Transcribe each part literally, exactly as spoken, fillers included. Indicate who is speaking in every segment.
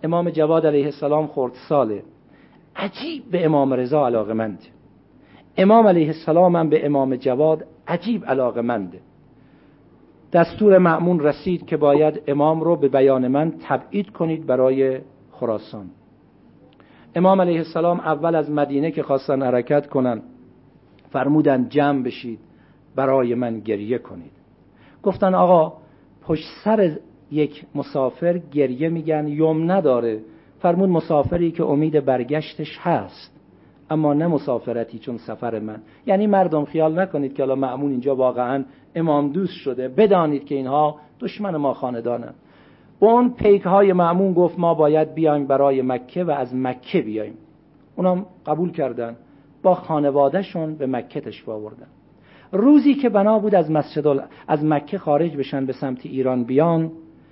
Speaker 1: امام جواد علیه السلام خردساله، عجیب به امام رضا علاقه‌مند. امام علیه السلام هم به امام جواد عجیب علاقه‌منده. دستور مأمون رسید که باید امام رو به بیان من تبعید کنید برای خراسان. امام علیه السلام اول از مدینه که خواستن حرکت کنن فرمودن جمع بشید برای من گریه کنید. گفتن آقا پشت سر یک مسافر گریه میگن یم نداره. فرمود مسافری که امید برگشتش هست، اما نه مسافرتی چون سفر من. یعنی مردم خیال نکنید که الان مأمون اینجا واقعا امام دوست شده، بدانید که اینها دشمن ما خاندانن. با اون پیک های مأمون گفت ما باید بیایم برای مکه و از مکه بیایم. اونم قبول کردن، با خانوادهشون به مکه تشریف آوردن. روزی که بنا بود از مسجد ال... از مکه خارج بشن به سمت ایران بیان،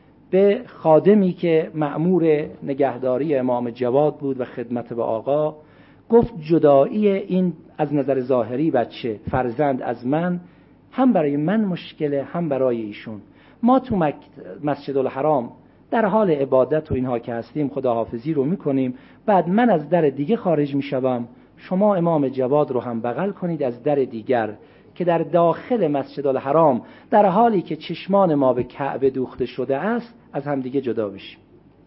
Speaker 1: به خادمی که مأمور نگهداری امام جواد بود و خدمت به آقا گفت جدایی این از نظر ظاهری بچه فرزند از من هم برای من مشکله هم برای ایشون. ما تو مک... مسجد الحرام در حال عبادت و اینها که هستیم خداحافظی رو میکنیم، بعد من از در دیگه خارج میشوم، شما امام جواد رو هم بغل کنید از در دیگر که در داخل مسجد الحرام در حالی که چشمان ما به کعبه دوخته شده است از هم دیگه جدا بشیم.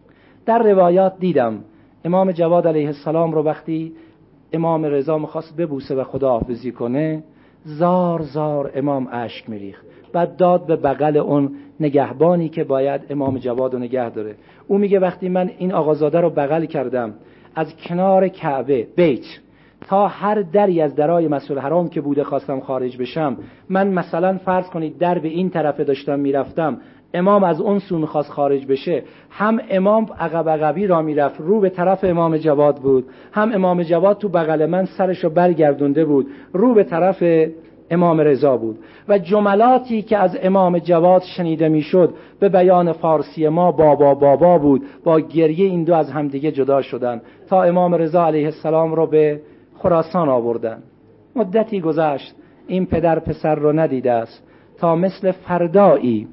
Speaker 1: در روایات دیدم امام جواد علیه السلام رو وقتی امام رضا میخواست ببوسه و خداحافظی کنه زار زار امام اشک میریخت، بعد داد به بغل اون نگهبانی که باید امام جواد رو نگه داره. او میگه وقتی من این آقازاده رو بغل کردم از کنار کعبه بیت تا هر دری از درای مسجد الحرام که بوده خواستم خارج بشم، من مثلا فرض کنید در به این طرف داشتم میرفتم، امام از اون سو میخواست خارج بشه، هم امام عقب عقبی را میرفت رو به طرف امام جواد بود، هم امام جواد تو بغل من سرشو برگردونده بود رو به طرف امام رضا بود و جملاتی که از امام جواد شنیده میشد به بیان فارسی ما بابا بابا بود. با گریه این دو از همدیگه جدا شدن تا امام رضا علیه السلام رو به خراسان آوردن. مدتی گذشت، این پدر پسر رو ندیده است تا مثل فردایی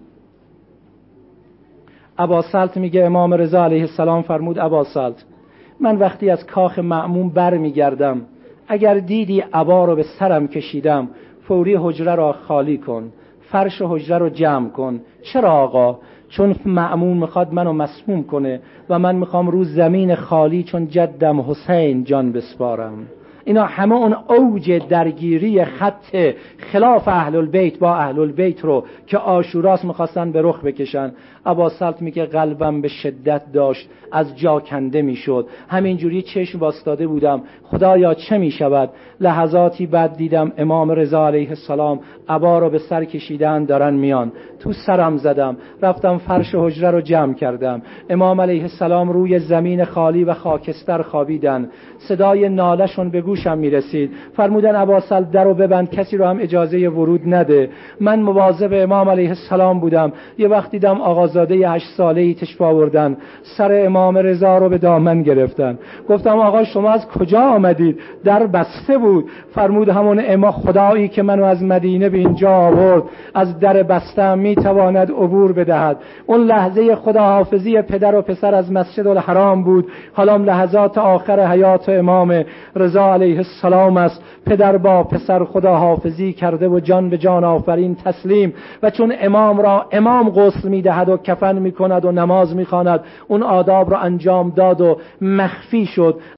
Speaker 1: اباسلط میگه امام رضا علیه السلام فرمود اباسلط من وقتی از کاخ مأمون بر میگردم اگر دیدی عبا رو به سرم کشیدم فوری حجره را خالی کن، فرش حجره رو جمع کن. چرا آقا؟ چون مأمون میخواد منو مسموم کنه و من میخوام رو زمین خالی چون جدم حسین جان بسپارم. اینا همه اون اوج درگیری خط خلاف اهل البیت با اهل البیت رو که عاشوراست میخواستن به رخ بکشن. اباسلط میگه قلبم به شدت داشت از جا کنده میشد، همینجوری چشم باستاده بودم خدایا چه میشود. لحظاتی بعد دیدم امام رضا علیه السلام عبا رو به سر کشیدن دارن میان، تو سرم زدم، رفتم فرش حجره رو جمع کردم. امام علیه السلام روی زمین خالی و خاکستر خوابیدن، صدای نالهشون به گوشم میرسید. فرمودن اباسلط در رو ببند، کسی رو هم اجازه ورود نده. من مواظب امام علیه السلام بودم. یه وقت دیدم آقازاده هشت ساله‌ای تشریف آوردن، سر امام رضا رو به دامن گرفتن. گفتم آقا شما از کجا آمدید؟ در بسته بود. فرمود همون امام خدایی که منو از مدینه به اینجا آورد از در بسته میتواند عبور بدهد. اون لحظه خداحافظی پدر و پسر از مسجد الحرام بود. حالا لحظات آخر حیات امام رضا علیه السلام است. پدر با پسر خداحافظی کرده و جان به جان آفرین تسلیم. و چون امام را امام غسل میدهد و کفن میکند و نماز میخواند، اون آداب را انجام داد و مخفی شد.